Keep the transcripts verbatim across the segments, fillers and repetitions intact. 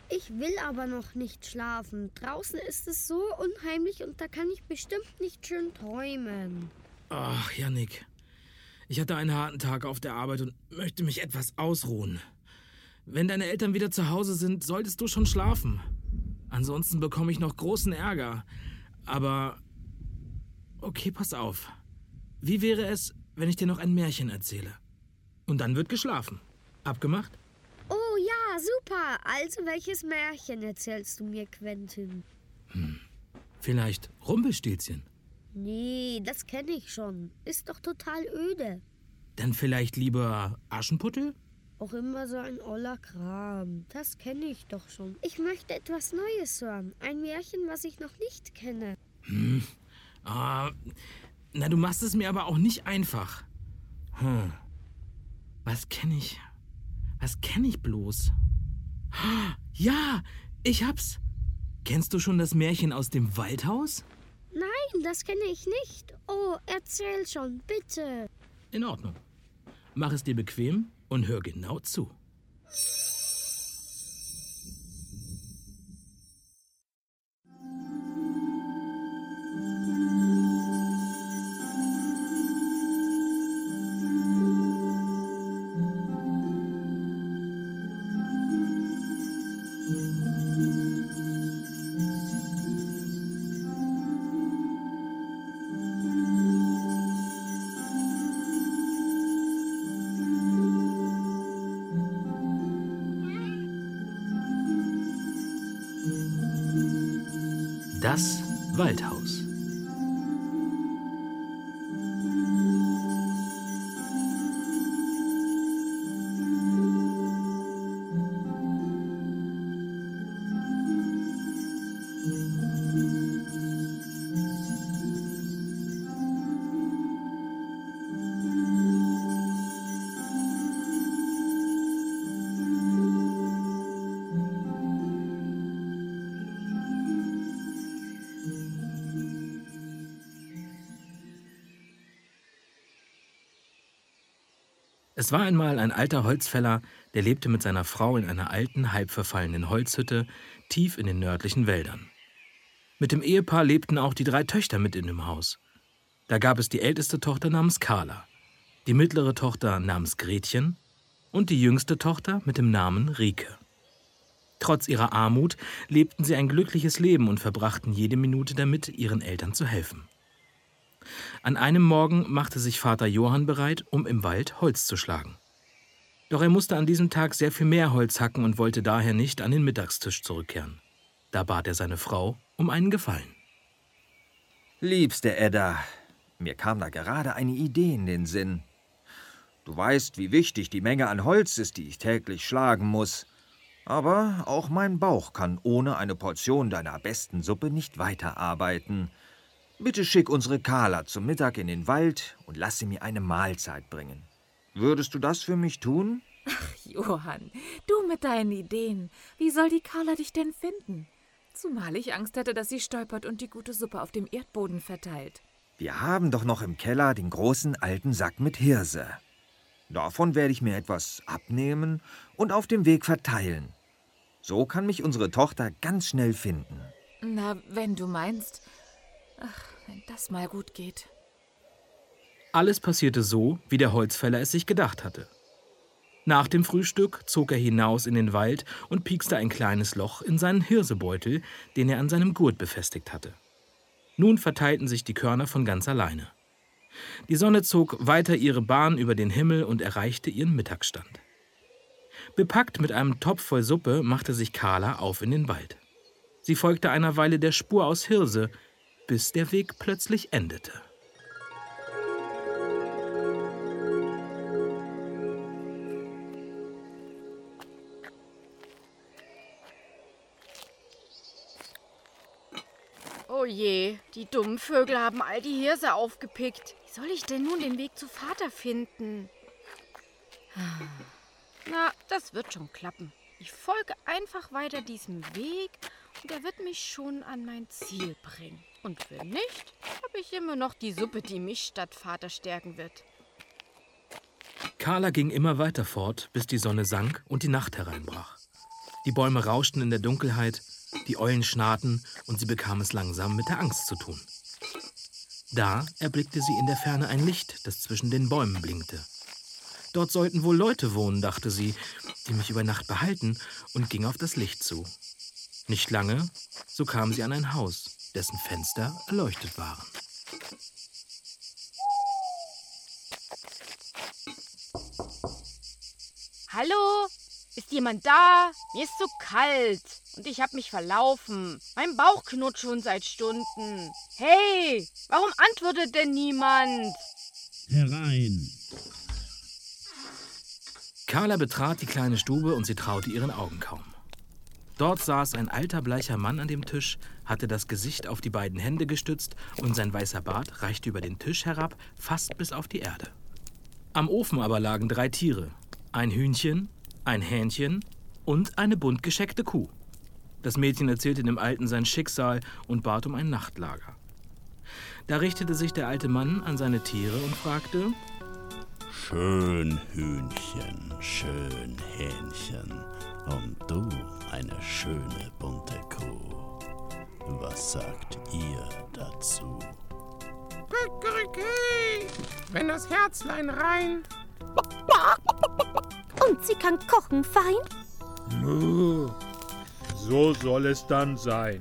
Ich will aber noch nicht schlafen. Draußen ist es so unheimlich und da kann ich bestimmt nicht schön träumen. Ach, Jannik. Ich hatte einen harten Tag auf der Arbeit und möchte mich etwas ausruhen. Wenn deine Eltern wieder zu Hause sind, solltest du schon schlafen. Ansonsten bekomme ich noch großen Ärger. Aber okay, pass auf. Wie wäre es, wenn ich dir noch ein Märchen erzähle? Und dann wird geschlafen. Abgemacht? Oh ja, super. Also welches Märchen erzählst du mir, Quentin? Hm. Vielleicht Rumpelstilzchen? Nee, das kenne ich schon. Ist doch total öde. Dann vielleicht lieber Aschenputtel? Auch immer so ein oller Kram. Das kenne ich doch schon. Ich möchte etwas Neues hören. Ein Märchen, was ich noch nicht kenne. Hm. Ah, na, du machst es mir aber auch nicht einfach. Hm. Was kenne ich? Was kenne ich bloß? Ja, ich hab's. Kennst du schon das Märchen aus dem Waldhaus? Nein, das kenne ich nicht. Oh, erzähl schon, bitte. In Ordnung. Mach es dir bequem und hör genau zu. Das Waldhaus. Es war einmal ein alter Holzfäller, der lebte mit seiner Frau in einer alten, halb verfallenen Holzhütte tief in den nördlichen Wäldern. Mit dem Ehepaar lebten auch die drei Töchter mit in dem Haus. Da gab es die älteste Tochter namens Carla, die mittlere Tochter namens Gretchen und die jüngste Tochter mit dem Namen Rike. Trotz ihrer Armut lebten sie ein glückliches Leben und verbrachten jede Minute damit, ihren Eltern zu helfen. An einem Morgen machte sich Vater Johann bereit, um im Wald Holz zu schlagen. Doch er musste an diesem Tag sehr viel mehr Holz hacken und wollte daher nicht an den Mittagstisch zurückkehren. Da bat er seine Frau um einen Gefallen. Liebste Edda, mir kam da gerade eine Idee in den Sinn. Du weißt, wie wichtig die Menge an Holz ist, die ich täglich schlagen muss. Aber auch mein Bauch kann ohne eine Portion deiner besten Suppe nicht weiterarbeiten. Bitte schick unsere Carla zum Mittag in den Wald und lass sie mir eine Mahlzeit bringen. Würdest du das für mich tun? Ach, Johann, du mit deinen Ideen. Wie soll die Carla dich denn finden? Zumal ich Angst hätte, dass sie stolpert und die gute Suppe auf dem Erdboden verteilt. Wir haben doch noch im Keller den großen alten Sack mit Hirse. Davon werde ich mir etwas abnehmen und auf dem Weg verteilen. So kann mich unsere Tochter ganz schnell finden. Na, wenn du meinst... Ach, wenn das mal gut geht. Alles passierte so, wie der Holzfäller es sich gedacht hatte. Nach dem Frühstück zog er hinaus in den Wald und piekste ein kleines Loch in seinen Hirsebeutel, den er an seinem Gurt befestigt hatte. Nun verteilten sich die Körner von ganz alleine. Die Sonne zog weiter ihre Bahn über den Himmel und erreichte ihren Mittagsstand. Bepackt mit einem Topf voll Suppe machte sich Carla auf in den Wald. Sie folgte einer Weile der Spur aus Hirse, bis der Weg plötzlich endete. Oh je, die dummen Vögel haben all die Hirse aufgepickt. Wie soll ich denn nun den Weg zu Vater finden? Na, das wird schon klappen. Ich folge einfach weiter diesem Weg und er wird mich schon an mein Ziel bringen. Und wenn nicht, habe ich immer noch die Suppe, die mich statt Vater stärken wird. Carla ging immer weiter fort, bis die Sonne sank und die Nacht hereinbrach. Die Bäume rauschten in der Dunkelheit, die Eulen schnarrten und sie bekam es langsam mit der Angst zu tun. Da erblickte sie in der Ferne ein Licht, das zwischen den Bäumen blinkte. Dort sollten wohl Leute wohnen, dachte sie, die mich über Nacht behalten, und ging auf das Licht zu. Nicht lange, so kam sie an ein Haus, dessen Fenster erleuchtet waren. Hallo? Ist jemand da? Mir ist so kalt und ich habe mich verlaufen. Mein Bauch knurrt schon seit Stunden. Hey, warum antwortet denn niemand? Herein. Carla betrat die kleine Stube und sie traute ihren Augen kaum. Dort saß ein alter, bleicher Mann an dem Tisch, hatte das Gesicht auf die beiden Hände gestützt und sein weißer Bart reichte über den Tisch herab, fast bis auf die Erde. Am Ofen aber lagen drei Tiere, ein Hühnchen, ein Hähnchen und eine bunt gescheckte Kuh. Das Mädchen erzählte dem Alten sein Schicksal und bat um ein Nachtlager. Da richtete sich der alte Mann an seine Tiere und fragte: Schön Hühnchen, schön Hähnchen und du eine schöne bunte Kuh. Was sagt ihr dazu? Wenn das Herzlein rein. Und sie kann kochen fein? Muh, so soll es dann sein.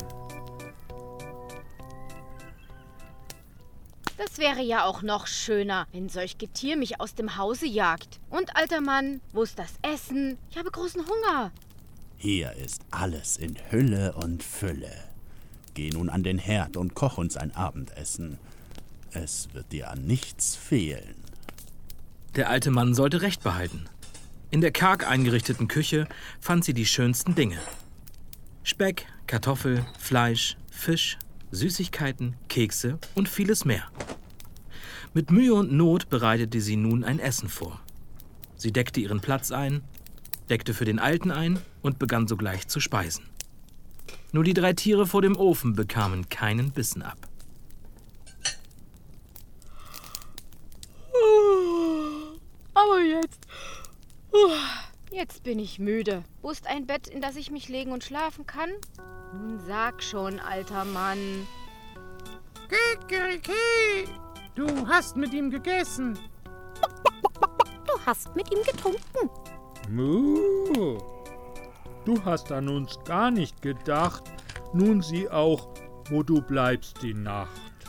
Das wäre ja auch noch schöner, wenn solch Getier mich aus dem Hause jagt. Und, alter Mann, wo ist das Essen? Ich habe großen Hunger. Hier ist alles in Hülle und Fülle. Geh nun an den Herd und koch uns ein Abendessen. Es wird dir an nichts fehlen. Der alte Mann sollte Recht behalten. In der karg eingerichteten Küche fand sie die schönsten Dinge. Speck, Kartoffel, Fleisch, Fisch, Süßigkeiten, Kekse und vieles mehr. Mit Mühe und Not bereitete sie nun ein Essen vor. Sie deckte ihren Platz ein, deckte für den Alten ein und begann sogleich zu speisen. Nur die drei Tiere vor dem Ofen bekamen keinen Bissen ab. Aber jetzt... Jetzt bin ich müde. Wo ist ein Bett, in das ich mich legen und schlafen kann? Nun sag schon, alter Mann. Kikeriki! Du hast mit ihm gegessen. Du hast mit ihm getrunken. Muh, du hast an uns gar nicht gedacht. Nun sieh auch, wo du bleibst die Nacht.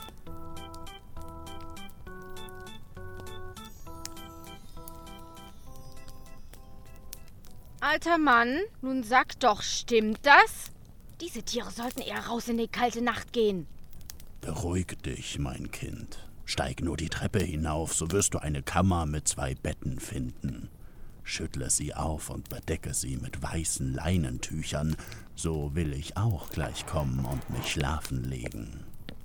Alter Mann, nun sag doch, stimmt das? Diese Tiere sollten eher raus in die kalte Nacht gehen. Beruhig dich, mein Kind. Steig nur die Treppe hinauf, so wirst du eine Kammer mit zwei Betten finden. Schüttle sie auf und bedecke sie mit weißen Leinentüchern. So will ich auch gleich kommen und mich schlafen legen.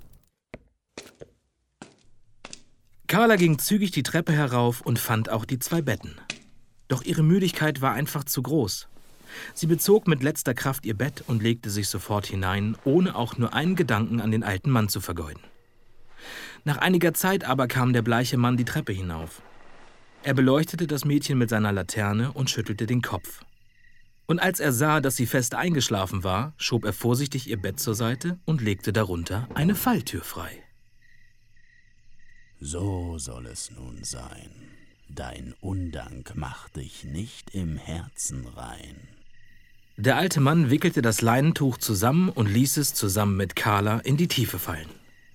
Carla ging zügig die Treppe herauf und fand auch die zwei Betten. Doch ihre Müdigkeit war einfach zu groß. Sie bezog mit letzter Kraft ihr Bett und legte sich sofort hinein, ohne auch nur einen Gedanken an den alten Mann zu vergeuden. Nach einiger Zeit aber kam der bleiche Mann die Treppe hinauf. Er beleuchtete das Mädchen mit seiner Laterne und schüttelte den Kopf. Und als er sah, dass sie fest eingeschlafen war, schob er vorsichtig ihr Bett zur Seite und legte darunter eine Falltür frei. So soll es nun sein. Dein Undank macht dich nicht im Herzen rein. Der alte Mann wickelte das Leinentuch zusammen und ließ es zusammen mit Carla in die Tiefe fallen.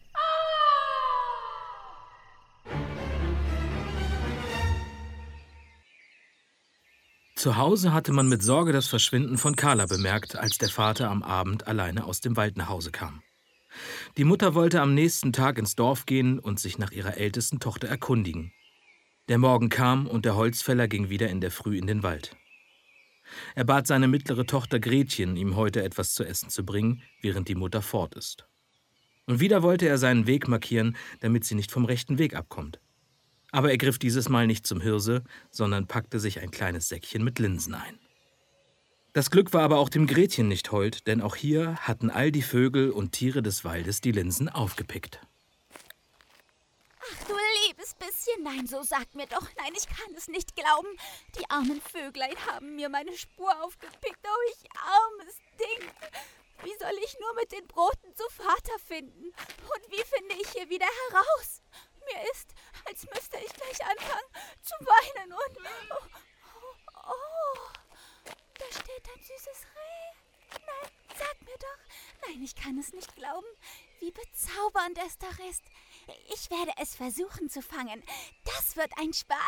Zu Hause hatte man mit Sorge das Verschwinden von Carla bemerkt, als der Vater am Abend alleine aus dem Wald nach Hause kam. Die Mutter wollte am nächsten Tag ins Dorf gehen und sich nach ihrer ältesten Tochter erkundigen. Der Morgen kam und der Holzfäller ging wieder in der Früh in den Wald. Er bat seine mittlere Tochter Gretchen, ihm heute etwas zu essen zu bringen, während die Mutter fort ist. Und wieder wollte er seinen Weg markieren, damit sie nicht vom rechten Weg abkommt. Aber er griff dieses Mal nicht zum Hirse, sondern packte sich ein kleines Säckchen mit Linsen ein. Das Glück war aber auch dem Gretchen nicht hold, denn auch hier hatten all die Vögel und Tiere des Waldes die Linsen aufgepickt. Ach, du liebes kleines bisschen. Nein, so sagt mir doch. Nein, ich kann es nicht glauben. Die armen Vöglein haben mir meine Spur aufgepickt. Oh, ich armes Ding. Wie soll ich nur mit den Broten zu Vater finden? Und wie finde ich hier wieder heraus? Mir ist, als müsste ich gleich anfangen zu weinen und... Oh, oh, oh, da steht ein süßes Reh. Nein, sag mir doch. Nein, ich kann es nicht glauben, wie bezaubernd es doch ist. Ich werde es versuchen zu fangen. Das wird ein Spaß.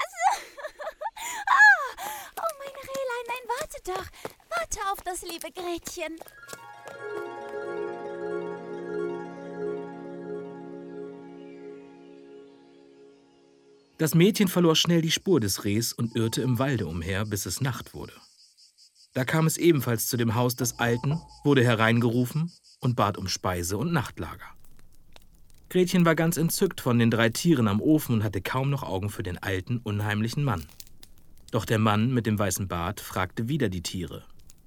ah, oh, mein Rehlein, nein, warte doch. Warte auf das liebe Gretchen. Das Mädchen verlor schnell die Spur des Rehs und irrte im Walde umher, bis es Nacht wurde. Da kam es ebenfalls zu dem Haus des Alten, wurde hereingerufen und bat um Speise und Nachtlager. Gretchen war ganz entzückt von den drei Tieren am Ofen und hatte kaum noch Augen für den alten, unheimlichen Mann. Doch der Mann mit dem weißen Bart fragte wieder die Tiere.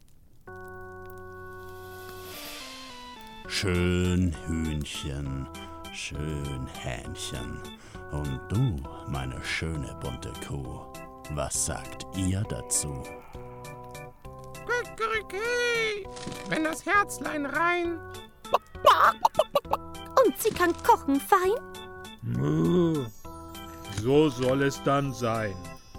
Schön Hühnchen, schön Hähnchen. Und du, meine schöne bunte Kuh, was sagt ihr dazu? Kikeriki, wenn das Herzlein rein... Und sie kann kochen fein? Muh, so soll es dann sein.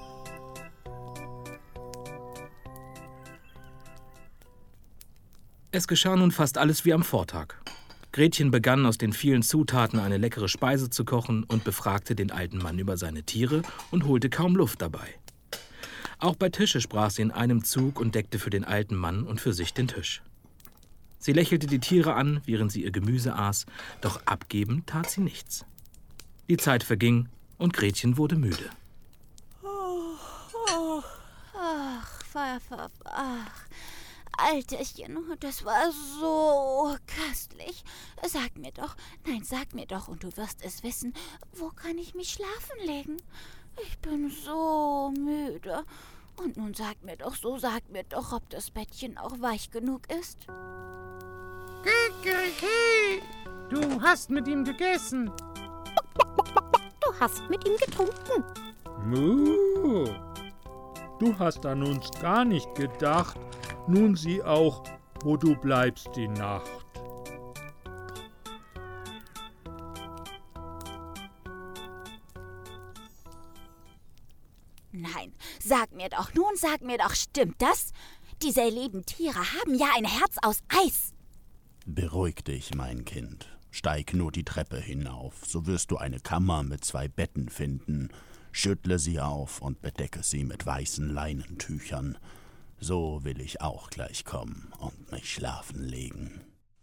Es geschah nun fast alles wie am Vortag. Gretchen begann, aus den vielen Zutaten eine leckere Speise zu kochen und befragte den alten Mann über seine Tiere und holte kaum Luft dabei. Auch bei Tische sprach sie in einem Zug und deckte für den alten Mann und für sich den Tisch. Sie lächelte die Tiere an, während sie ihr Gemüse aß, doch abgeben tat sie nichts. Die Zeit verging und Gretchen wurde müde. Oh, oh, ach, Pfeffer, ach. Alterchen, das war so köstlich. Sag mir doch, nein, sag mir doch, und du wirst es wissen, wo kann ich mich schlafen legen? Ich bin so müde. Und nun sag mir doch, so sag mir doch, ob das Bettchen auch weich genug ist. Kikeriki, du hast mit ihm gegessen. Du hast mit ihm getrunken. Muh, du hast an uns gar nicht gedacht. Nun sieh auch, wo du bleibst die Nacht. Nein, sag mir doch, nun sag mir doch, stimmt das? Diese lieben Tiere haben ja ein Herz aus Eis. Beruhig dich, mein Kind. Steig nur die Treppe hinauf, so wirst du eine Kammer mit zwei Betten finden. Schüttle sie auf und bedecke sie mit weißen Leinentüchern. So will ich auch gleich kommen und mich schlafen legen.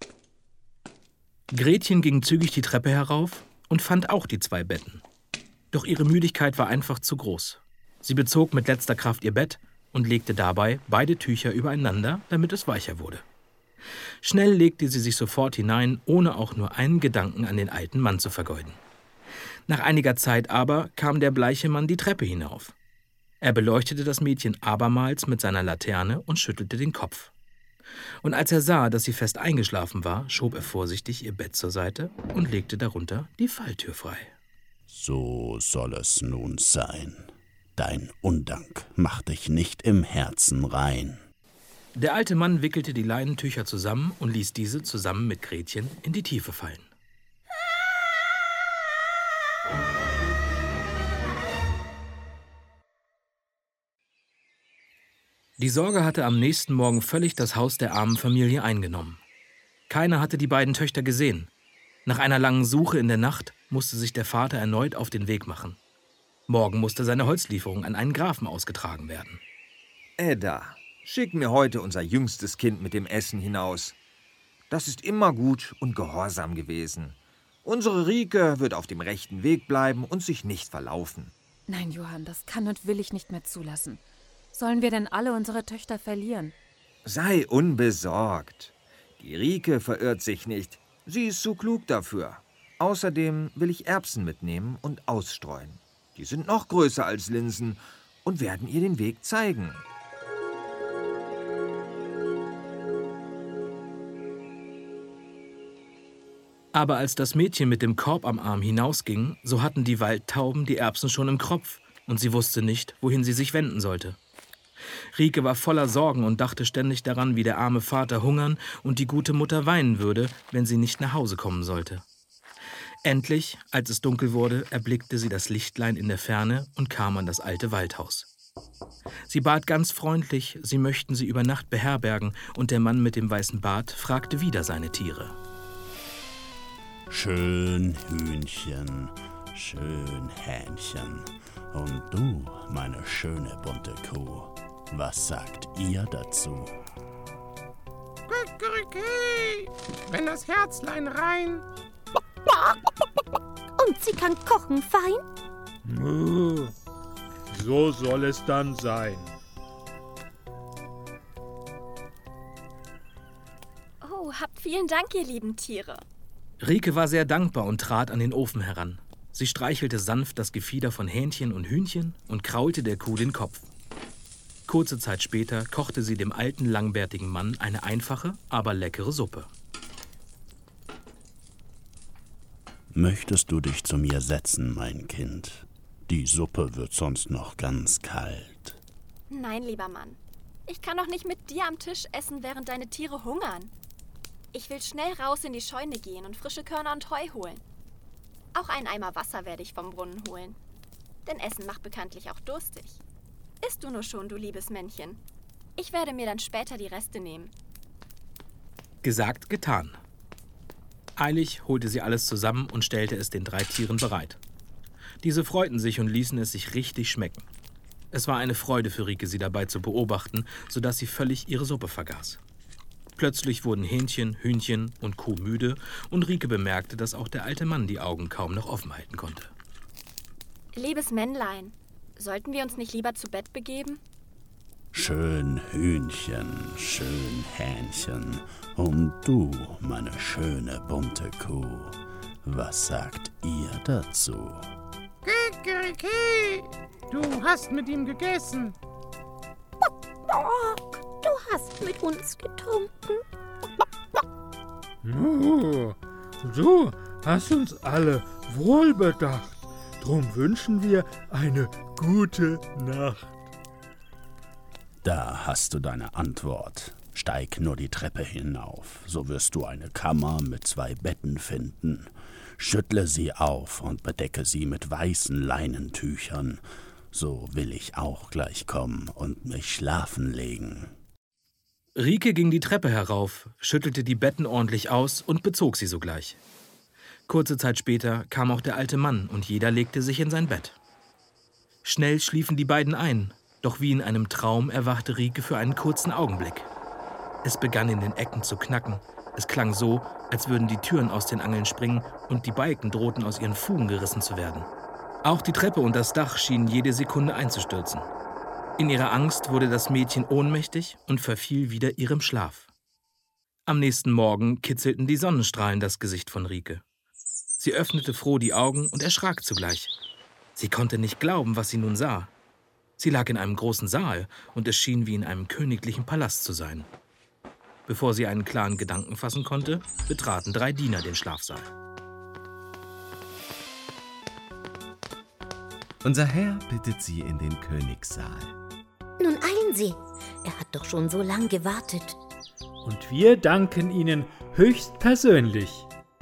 Gretchen ging zügig die Treppe herauf und fand auch die zwei Betten. Doch ihre Müdigkeit war einfach zu groß. Sie bezog mit letzter Kraft ihr Bett und legte dabei beide Tücher übereinander, damit es weicher wurde. Schnell legte sie sich sofort hinein, ohne auch nur einen Gedanken an den alten Mann zu vergeuden. Nach einiger Zeit aber kam der bleiche Mann die Treppe hinauf. Er beleuchtete das Mädchen abermals mit seiner Laterne und schüttelte den Kopf. Und als er sah, dass sie fest eingeschlafen war, schob er vorsichtig ihr Bett zur Seite und legte darunter die Falltür frei. So soll es nun sein. Dein Undank macht dich nicht im Herzen rein. Der alte Mann wickelte die Leinentücher zusammen und ließ diese zusammen mit Gretchen in die Tiefe fallen. Die Sorge hatte am nächsten Morgen völlig das Haus der armen Familie eingenommen. Keiner hatte die beiden Töchter gesehen. Nach einer langen Suche in der Nacht musste sich der Vater erneut auf den Weg machen. Morgen musste seine Holzlieferung an einen Grafen ausgetragen werden. Edda, schick mir heute unser jüngstes Kind mit dem Essen hinaus. Das ist immer gut und gehorsam gewesen. Unsere Rike wird auf dem rechten Weg bleiben und sich nicht verlaufen. Nein, Johann, das kann und will ich nicht mehr zulassen. Sollen wir denn alle unsere Töchter verlieren? Sei unbesorgt. Die Rike verirrt sich nicht. Sie ist zu klug dafür. Außerdem will ich Erbsen mitnehmen und ausstreuen. Die sind noch größer als Linsen und werden ihr den Weg zeigen. Aber als das Mädchen mit dem Korb am Arm hinausging, so hatten die Waldtauben die Erbsen schon im Kropf und sie wusste nicht, wohin sie sich wenden sollte. Rieke war voller Sorgen und dachte ständig daran, wie der arme Vater hungern und die gute Mutter weinen würde, wenn sie nicht nach Hause kommen sollte. Endlich, als es dunkel wurde, erblickte sie das Lichtlein in der Ferne und kam an das alte Waldhaus. Sie bat ganz freundlich, sie möchten sie über Nacht beherbergen, und der Mann mit dem weißen Bart fragte wieder seine Tiere. Schön Hühnchen, schön Hähnchen. Und du, meine schöne bunte Kuh, was sagt ihr dazu? Kikeriki, wenn das Herzlein rein... Und sie kann kochen fein? So soll es dann sein. Oh, habt vielen Dank, ihr lieben Tiere. Rieke war sehr dankbar und trat an den Ofen heran. Sie streichelte sanft das Gefieder von Hähnchen und Hühnchen und kraulte der Kuh den Kopf. Kurze Zeit später kochte sie dem alten, langbärtigen Mann eine einfache, aber leckere Suppe. Möchtest du dich zu mir setzen, mein Kind? Die Suppe wird sonst noch ganz kalt. Nein, lieber Mann. Ich kann doch nicht mit dir am Tisch essen, während deine Tiere hungern. Ich will schnell raus in die Scheune gehen und frische Körner und Heu holen. Auch einen Eimer Wasser werde ich vom Brunnen holen. Denn Essen macht bekanntlich auch durstig. Isst du nur schon, du liebes Männchen. Ich werde mir dann später die Reste nehmen. Gesagt, getan. Eilig holte sie alles zusammen und stellte es den drei Tieren bereit. Diese freuten sich und ließen es sich richtig schmecken. Es war eine Freude für Rieke, sie dabei zu beobachten, sodass sie völlig ihre Suppe vergaß. Plötzlich wurden Hähnchen, Hühnchen und Kuh müde und Rieke bemerkte, dass auch der alte Mann die Augen kaum noch offen halten konnte. Liebes Männlein, sollten wir uns nicht lieber zu Bett begeben? Schön Hühnchen, schön Hähnchen. Und du, meine schöne bunte Kuh, was sagt ihr dazu? Kikeriki, du hast mit ihm gegessen. Du hast mit uns getrunken. Oh, du hast uns alle wohlbedacht. Drum wünschen wir eine gute Nacht. Da hast du deine Antwort. Steig nur die Treppe hinauf, so wirst du eine Kammer mit zwei Betten finden. Schüttle sie auf und bedecke sie mit weißen Leinentüchern. So will ich auch gleich kommen und mich schlafen legen. Rieke ging die Treppe herauf, schüttelte die Betten ordentlich aus und bezog sie sogleich. Kurze Zeit später kam auch der alte Mann und jeder legte sich in sein Bett. Schnell schliefen die beiden ein, doch wie in einem Traum erwachte Rieke für einen kurzen Augenblick. Es begann in den Ecken zu knacken. Es klang so, als würden die Türen aus den Angeln springen und die Balken drohten aus ihren Fugen gerissen zu werden. Auch die Treppe und das Dach schienen jede Sekunde einzustürzen. In ihrer Angst wurde das Mädchen ohnmächtig und verfiel wieder ihrem Schlaf. Am nächsten Morgen kitzelten die Sonnenstrahlen das Gesicht von Rieke. Sie öffnete froh die Augen und erschrak zugleich. Sie konnte nicht glauben, was sie nun sah. Sie lag in einem großen Saal und es schien wie in einem königlichen Palast zu sein. Bevor sie einen klaren Gedanken fassen konnte, betraten drei Diener den Schlafsaal. Unser Herr bittet Sie in den Königssaal. Nun eilen Sie. Er hat doch schon so lang gewartet. Und wir danken Ihnen höchstpersönlich.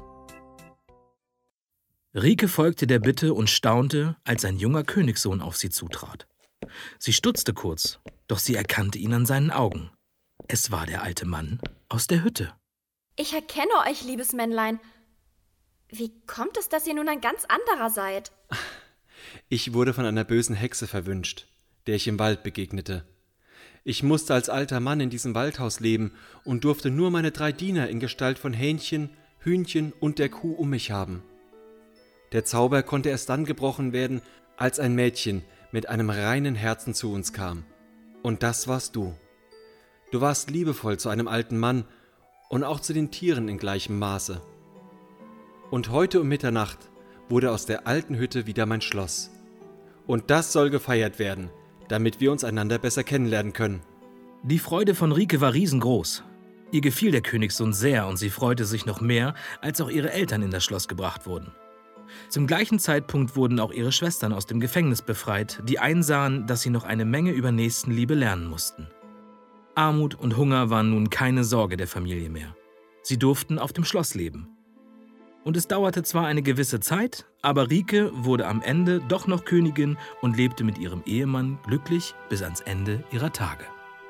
Rieke folgte der Bitte und staunte, als ein junger Königssohn auf sie zutrat. Sie stutzte kurz, doch sie erkannte ihn an seinen Augen. Es war der alte Mann aus der Hütte. Ich erkenne euch, liebes Männlein. Wie kommt es, dass ihr nun ein ganz anderer seid? Ich wurde von einer bösen Hexe verwünscht, der ich im Wald begegnete. Ich musste als alter Mann in diesem Waldhaus leben und durfte nur meine drei Diener in Gestalt von Hähnchen, Hühnchen und der Kuh um mich haben. Der Zauber konnte erst dann gebrochen werden, als ein Mädchen mit einem reinen Herzen zu uns kam. Und das warst du. Du warst liebevoll zu einem alten Mann und auch zu den Tieren in gleichem Maße. Und heute um Mitternacht wurde aus der alten Hütte wieder mein Schloss. Und das soll gefeiert werden, damit wir uns einander besser kennenlernen können. Die Freude von Rieke war riesengroß. Ihr gefiel der Königssohn sehr und sie freute sich noch mehr, als auch ihre Eltern in das Schloss gebracht wurden. Zum gleichen Zeitpunkt wurden auch ihre Schwestern aus dem Gefängnis befreit, die einsahen, dass sie noch eine Menge über Nächstenliebe lernen mussten. Armut und Hunger waren nun keine Sorge der Familie mehr. Sie durften auf dem Schloss leben. Und es dauerte zwar eine gewisse Zeit, aber Rike wurde am Ende doch noch Königin und lebte mit ihrem Ehemann glücklich bis ans Ende ihrer Tage.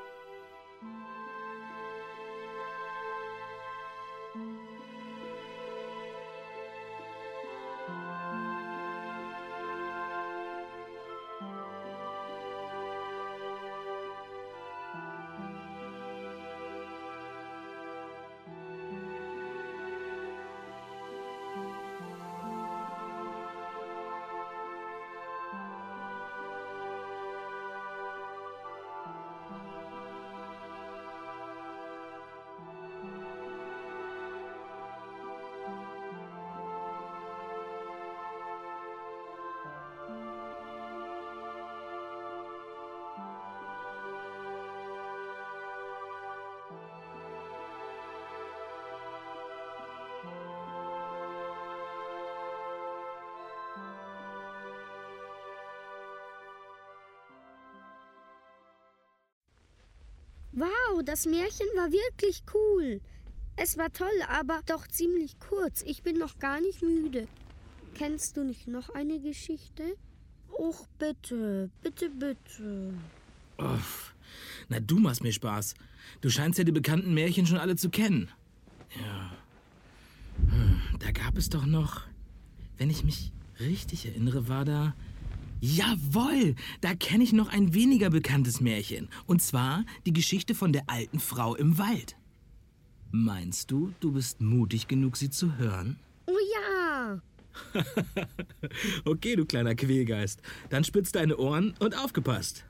Wow, das Märchen war wirklich cool. Es war toll, aber doch ziemlich kurz. Ich bin noch gar nicht müde. Kennst du nicht noch eine Geschichte? Och, bitte, bitte, bitte. Uff, na, du machst mir Spaß. Du scheinst ja die bekannten Märchen schon alle zu kennen. Ja. Hm, da gab es doch noch, wenn ich mich richtig erinnere, war da... Jawohl, da kenne ich noch ein weniger bekanntes Märchen. Und zwar die Geschichte von der alten Frau im Wald. Meinst du, du bist mutig genug, sie zu hören? Oh ja. Okay, du kleiner Quälgeist. Dann spitz deine Ohren und aufgepasst.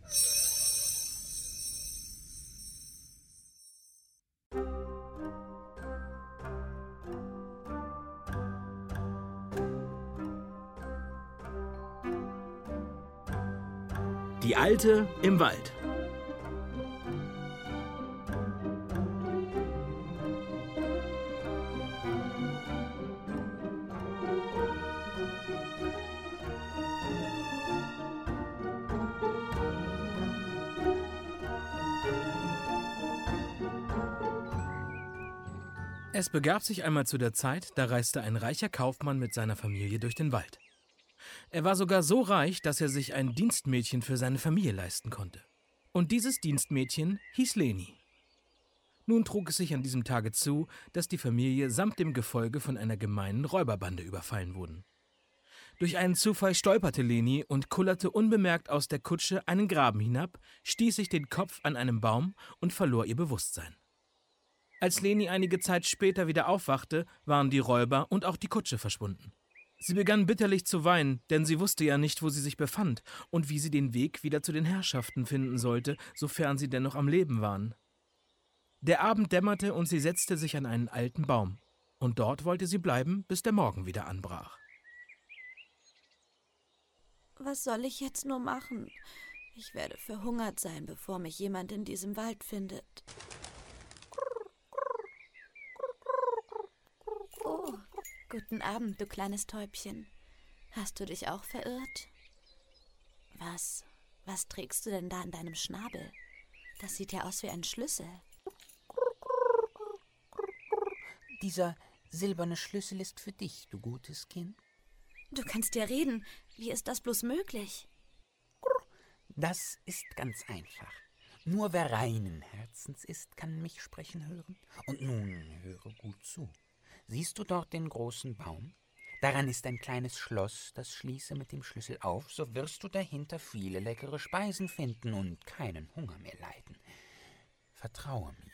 Die Alte im Wald. Es begab sich einmal zu der Zeit, da reiste ein reicher Kaufmann mit seiner Familie durch den Wald. Er war sogar so reich, dass er sich ein Dienstmädchen für seine Familie leisten konnte. Und dieses Dienstmädchen hieß Leni. Nun trug es sich an diesem Tage zu, dass die Familie samt dem Gefolge von einer gemeinen Räuberbande überfallen wurden. Durch einen Zufall stolperte Leni und kullerte unbemerkt aus der Kutsche einen Graben hinab, stieß sich den Kopf an einem Baum und verlor ihr Bewusstsein. Als Leni einige Zeit später wieder aufwachte, waren die Räuber und auch die Kutsche verschwunden. Sie begann bitterlich zu weinen, denn sie wusste ja nicht, wo sie sich befand und wie sie den Weg wieder zu den Herrschaften finden sollte, sofern sie denn noch am Leben waren. Der Abend dämmerte und sie setzte sich an einen alten Baum. Und dort wollte sie bleiben, bis der Morgen wieder anbrach. Was soll ich jetzt nur machen? Ich werde verhungert sein, bevor mich jemand in diesem Wald findet. Oh, guten Abend, du kleines Täubchen. Hast du dich auch verirrt? Was, was trägst du denn da in deinem Schnabel? Das sieht ja aus wie ein Schlüssel. Dieser silberne Schlüssel ist für dich, du gutes Kind. Du kannst ja reden. Wie ist das bloß möglich? Das ist ganz einfach. Nur wer reinen Herzens ist, kann mich sprechen hören. Und nun höre gut zu. Siehst du dort den großen Baum? Daran ist ein kleines Schloss, das schließe mit dem Schlüssel auf, so wirst du dahinter viele leckere Speisen finden und keinen Hunger mehr leiden. Vertraue mir.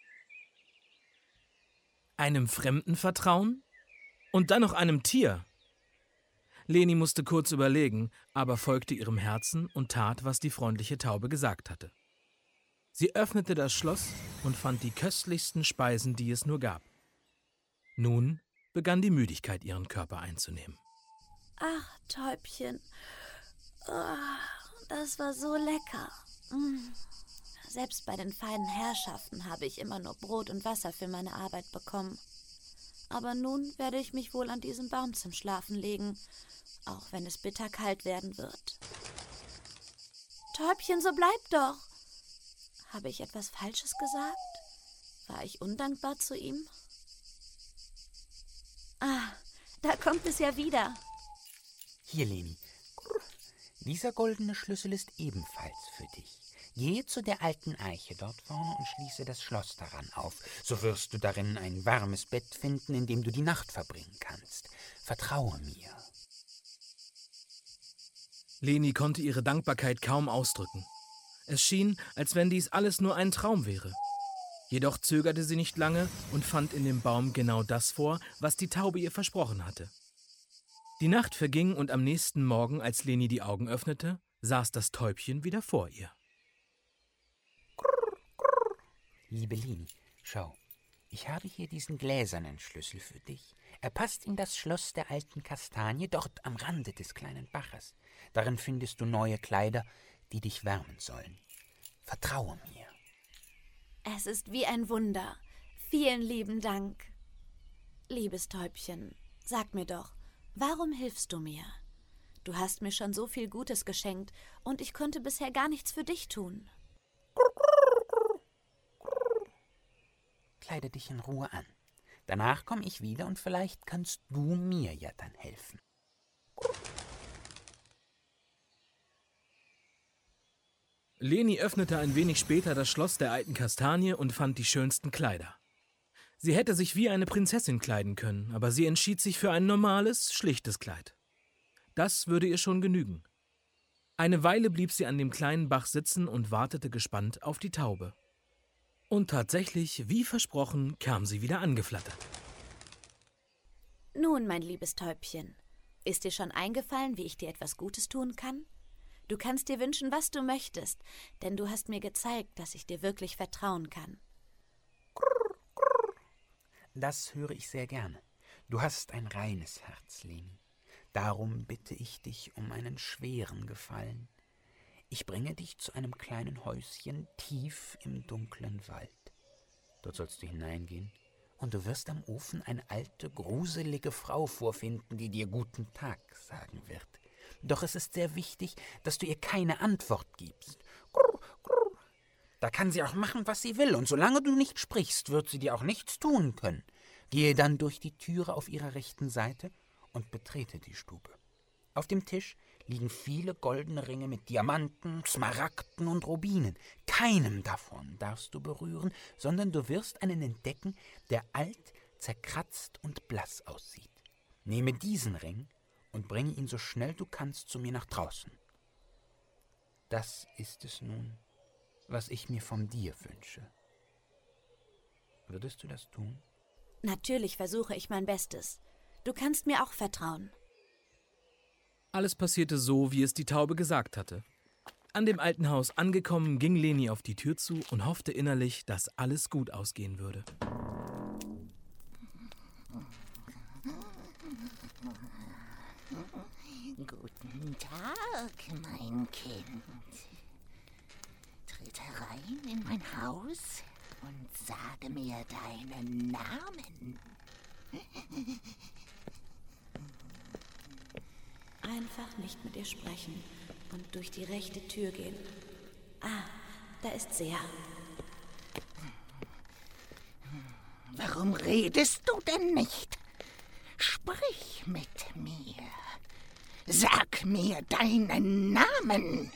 Einem Fremden vertrauen? Und dann noch einem Tier? Leni musste kurz überlegen, aber folgte ihrem Herzen und tat, was die freundliche Taube gesagt hatte. Sie öffnete das Schloss und fand die köstlichsten Speisen, die es nur gab. Nun begann die Müdigkeit, ihren Körper einzunehmen. Ach, Täubchen, oh, das war so lecker. Selbst bei den feinen Herrschaften habe ich immer nur Brot und Wasser für meine Arbeit bekommen. Aber nun werde ich mich wohl an diesem Baum zum Schlafen legen, auch wenn es bitterkalt werden wird. Täubchen, so bleib doch! Habe ich etwas Falsches gesagt? War ich undankbar zu ihm? Ah, da kommt es ja wieder. Hier, Leni. Dieser goldene Schlüssel ist ebenfalls für dich. Gehe zu der alten Eiche dort vorne und schließe das Schloss daran auf. So wirst du darin ein warmes Bett finden, in dem du die Nacht verbringen kannst. Vertraue mir. Leni konnte ihre Dankbarkeit kaum ausdrücken. Es schien, als wenn dies alles nur ein Traum wäre. Jedoch zögerte sie nicht lange und fand in dem Baum genau das vor, was die Taube ihr versprochen hatte. Die Nacht verging und am nächsten Morgen, als Leni die Augen öffnete, saß das Täubchen wieder vor ihr. Liebe Leni, schau, ich habe hier diesen gläsernen Schlüssel für dich. Er passt in das Schloss der alten Kastanie, dort am Rande des kleinen Baches. Darin findest du neue Kleider, die dich wärmen sollen. Vertraue mir. Es ist wie ein Wunder. Vielen lieben Dank. Liebes Täubchen, sag mir doch, warum hilfst du mir? Du hast mir schon so viel Gutes geschenkt und ich konnte bisher gar nichts für dich tun. Kleide dich in Ruhe an. Danach komme ich wieder und vielleicht kannst du mir ja dann helfen. Leni öffnete ein wenig später das Schloss der alten Kastanie und fand die schönsten Kleider. Sie hätte sich wie eine Prinzessin kleiden können, aber sie entschied sich für ein normales, schlichtes Kleid. Das würde ihr schon genügen. Eine Weile blieb sie an dem kleinen Bach sitzen und wartete gespannt auf die Taube. Und tatsächlich, wie versprochen, kam sie wieder angeflattert. Nun, mein liebes Täubchen, ist dir schon eingefallen, wie ich dir etwas Gutes tun kann? Du kannst dir wünschen, was du möchtest, denn du hast mir gezeigt, dass ich dir wirklich vertrauen kann. Das höre ich sehr gerne. Du hast ein reines Herz, Leni. Darum bitte ich dich um einen schweren Gefallen. Ich bringe dich zu einem kleinen Häuschen tief im dunklen Wald. Dort sollst du hineingehen und du wirst am Ofen eine alte, gruselige Frau vorfinden, die dir guten Tag sagen wird. Doch es ist sehr wichtig, dass du ihr keine Antwort gibst. Grrr, grrr. Da kann sie auch machen, was sie will, und solange du nicht sprichst, wird sie dir auch nichts tun können. Gehe dann durch die Türe auf ihrer rechten Seite und betrete die Stube. Auf dem Tisch liegen viele goldene Ringe mit Diamanten, Smaragden und Rubinen. Keinem davon darfst du berühren, sondern du wirst einen entdecken, der alt, zerkratzt und blass aussieht. Nehme diesen Ring und bringe ihn so schnell du kannst zu mir nach draußen. Das ist es nun, was ich mir von dir wünsche. Würdest du das tun? Natürlich versuche ich mein Bestes. Du kannst mir auch vertrauen. Alles passierte so, wie es die Taube gesagt hatte. An dem alten Haus angekommen, ging Leni auf die Tür zu und hoffte innerlich, dass alles gut ausgehen würde. Guten Tag, mein Kind. Tritt herein in mein Haus und sage mir deinen Namen. Einfach nicht mit ihr sprechen und durch die rechte Tür gehen. Ah, da ist sie ja. Warum redest du denn nicht? Sprich mit mir. Sag mir deinen Namen.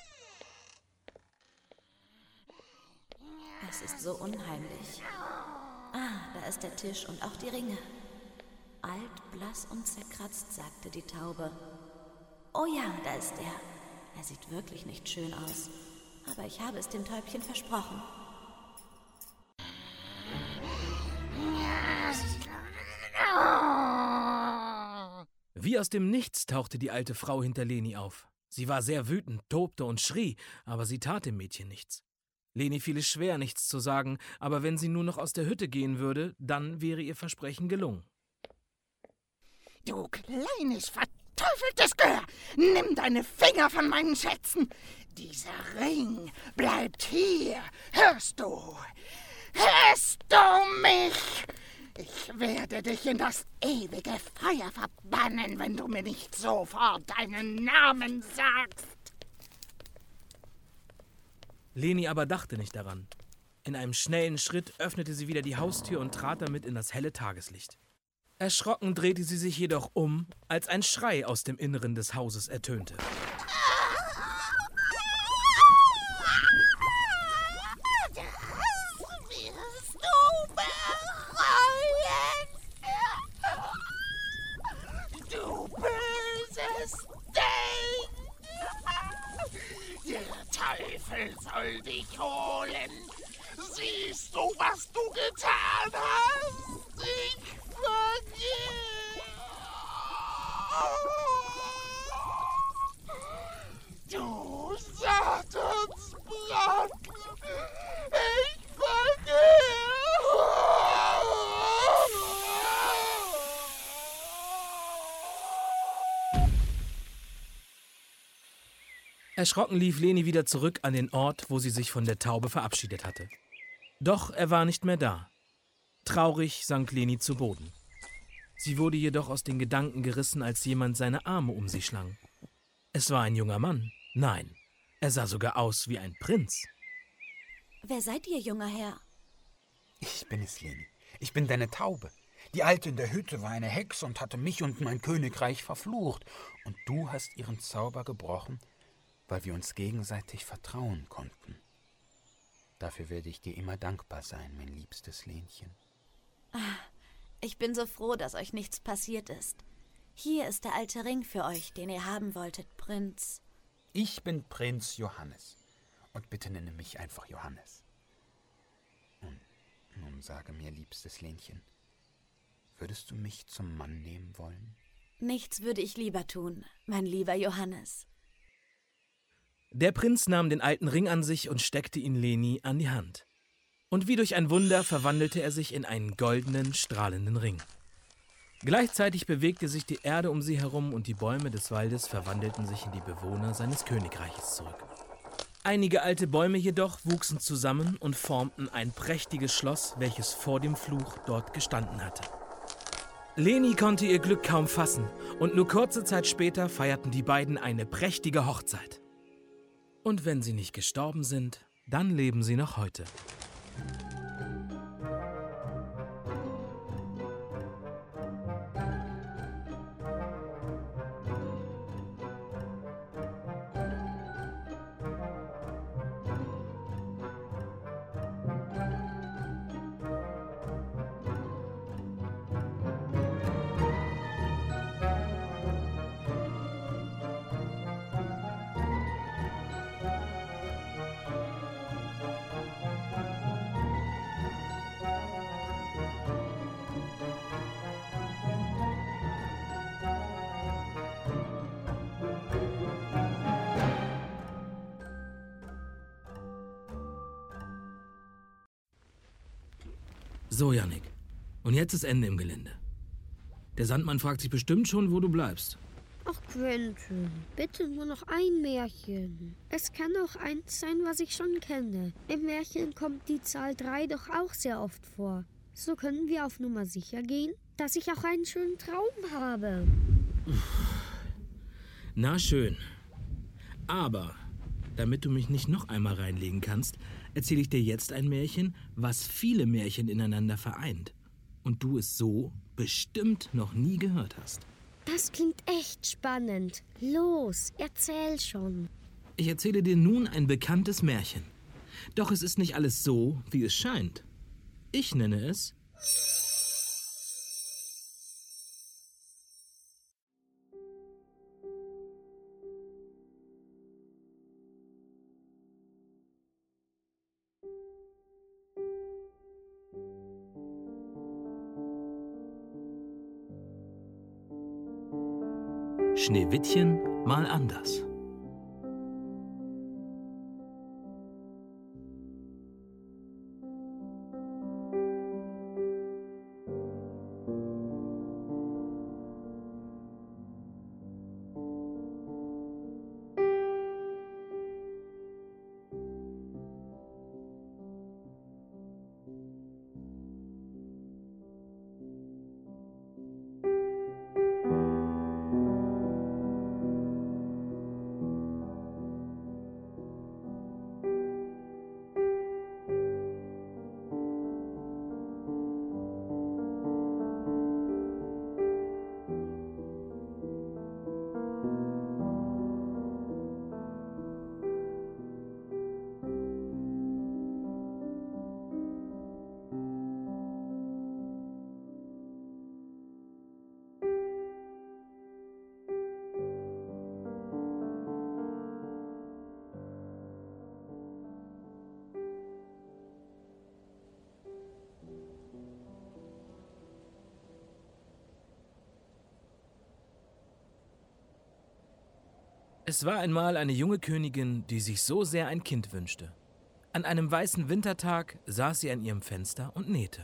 Es ist so unheimlich. Ah, da ist der Tisch und auch die Ringe. Alt, blass und zerkratzt, sagte die Taube. Oh ja, da ist er. Er sieht wirklich nicht schön aus. Aber ich habe es dem Täubchen versprochen. Wie aus dem Nichts tauchte die alte Frau hinter Leni auf. Sie war sehr wütend, tobte und schrie, aber sie tat dem Mädchen nichts. Leni fiel es schwer, nichts zu sagen, aber wenn sie nur noch aus der Hütte gehen würde, dann wäre ihr Versprechen gelungen. Du kleines, verdammtes verteufeltes Gehör, nimm deine Finger von meinen Schätzen. Dieser Ring bleibt hier. Hörst du? Hörst du mich? Ich werde dich in das ewige Feuer verbannen, wenn du mir nicht sofort deinen Namen sagst. Leni aber dachte nicht daran. In einem schnellen Schritt öffnete sie wieder die Haustür und trat damit in das helle Tageslicht. Erschrocken drehte sie sich jedoch um, als ein Schrei aus dem Inneren des Hauses ertönte. Du böses Ding! Der Teufel soll dich holen. Siehst du, was du getan hast? Ich vergehe. Du Satansbraten! Ich vergehe. Erschrocken lief Leni wieder zurück an den Ort, wo sie sich von der Taube verabschiedet hatte. Doch er war nicht mehr da. Traurig sank Leni zu Boden. Sie wurde jedoch aus den Gedanken gerissen, als jemand seine Arme um sie schlang. Es war ein junger Mann. Nein, er sah sogar aus wie ein Prinz. Wer seid ihr, junger Herr? Ich bin es, Leni. Ich bin deine Taube. Die Alte in der Hütte war eine Hexe und hatte mich und mein Königreich verflucht. Und du hast ihren Zauber gebrochen, weil wir uns gegenseitig vertrauen konnten. Dafür werde ich dir immer dankbar sein, mein liebstes Lenchen. Ich bin so froh, dass euch nichts passiert ist. Hier ist der alte Ring für euch, den ihr haben wolltet, Prinz. Ich bin Prinz Johannes. Und bitte nenne mich einfach Johannes. Und nun sage mir, liebstes Lenchen, würdest du mich zum Mann nehmen wollen? Nichts würde ich lieber tun, mein lieber Johannes. Der Prinz nahm den alten Ring an sich und steckte ihn Leni an die Hand. Und wie durch ein Wunder verwandelte er sich in einen goldenen, strahlenden Ring. Gleichzeitig bewegte sich die Erde um sie herum und die Bäume des Waldes verwandelten sich in die Bewohner seines Königreiches zurück. Einige alte Bäume jedoch wuchsen zusammen und formten ein prächtiges Schloss, welches vor dem Fluch dort gestanden hatte. Leni konnte ihr Glück kaum fassen und nur kurze Zeit später feierten die beiden eine prächtige Hochzeit. Und wenn sie nicht gestorben sind, dann leben sie noch heute. So, Jannik. Und jetzt ist Ende im Gelände. Der Sandmann fragt sich bestimmt schon, wo du bleibst. Ach, Quentin, bitte nur noch ein Märchen. Es kann auch eins sein, was ich schon kenne. Im Märchen kommt die Zahl drei doch auch sehr oft vor. So können wir auf Nummer sicher gehen, dass ich auch einen schönen Traum habe. Na schön. Aber, damit du mich nicht noch einmal reinlegen kannst, erzähle ich dir jetzt ein Märchen, was viele Märchen ineinander vereint. Und du es so bestimmt noch nie gehört hast. Das klingt echt spannend. Los, erzähl schon. Ich erzähle dir nun ein bekanntes Märchen. Doch es ist nicht alles so, wie es scheint. Ich nenne es Schneewittchen mal anders. Es war einmal eine junge Königin, die sich so sehr ein Kind wünschte. An einem weißen Wintertag saß sie an ihrem Fenster und nähte.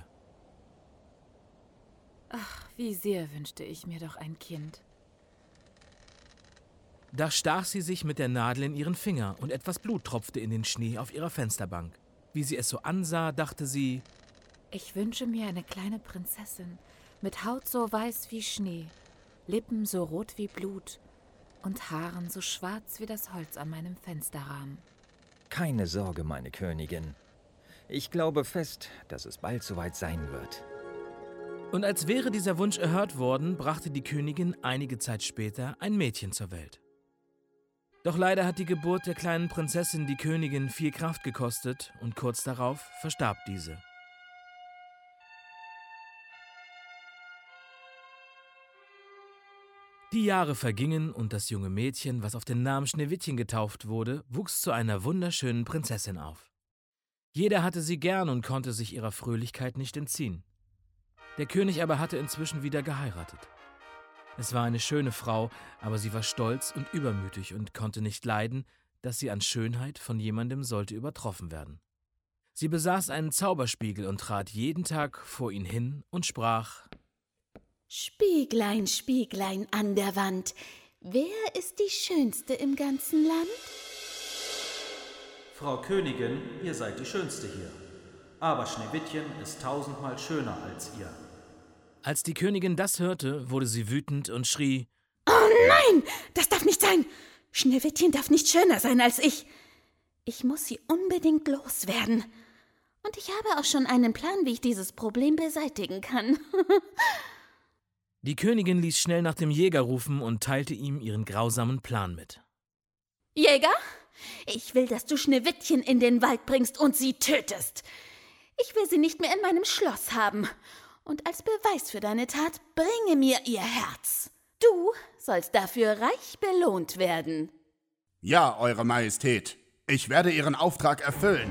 Ach, wie sehr wünschte ich mir doch ein Kind. Da stach sie sich mit der Nadel in ihren Finger und etwas Blut tropfte in den Schnee auf ihrer Fensterbank. Wie sie es so ansah, dachte sie: Ich wünsche mir eine kleine Prinzessin mit Haut so weiß wie Schnee, Lippen so rot wie Blut und Haaren so schwarz wie das Holz an meinem Fensterrahmen. Keine Sorge, meine Königin. Ich glaube fest, dass es bald soweit sein wird. Und als wäre dieser Wunsch erhört worden, brachte die Königin einige Zeit später ein Mädchen zur Welt. Doch leider hat die Geburt der kleinen Prinzessin die Königin viel Kraft gekostet und kurz darauf verstarb diese. Die Jahre vergingen und das junge Mädchen, was auf den Namen Schneewittchen getauft wurde, wuchs zu einer wunderschönen Prinzessin auf. Jeder hatte sie gern und konnte sich ihrer Fröhlichkeit nicht entziehen. Der König aber hatte inzwischen wieder geheiratet. Es war eine schöne Frau, aber sie war stolz und übermütig und konnte nicht leiden, dass sie an Schönheit von jemandem sollte übertroffen werden. Sie besaß einen Zauberspiegel und trat jeden Tag vor ihn hin und sprach: Spieglein, Spieglein an der Wand, wer ist die Schönste im ganzen Land? Frau Königin, ihr seid die Schönste hier. Aber Schneewittchen ist tausendmal schöner als ihr. Als die Königin das hörte, wurde sie wütend und schrie: Oh nein, das darf nicht sein! Schneewittchen darf nicht schöner sein als ich. Ich muss sie unbedingt loswerden. Und ich habe auch schon einen Plan, wie ich dieses Problem beseitigen kann. Die Königin ließ schnell nach dem Jäger rufen und teilte ihm ihren grausamen Plan mit. Jäger, ich will, dass du Schneewittchen in den Wald bringst und sie tötest. Ich will sie nicht mehr in meinem Schloss haben. Und als Beweis für deine Tat bringe mir ihr Herz. Du sollst dafür reich belohnt werden. Ja, Eure Majestät. Ich werde Ihren Auftrag erfüllen.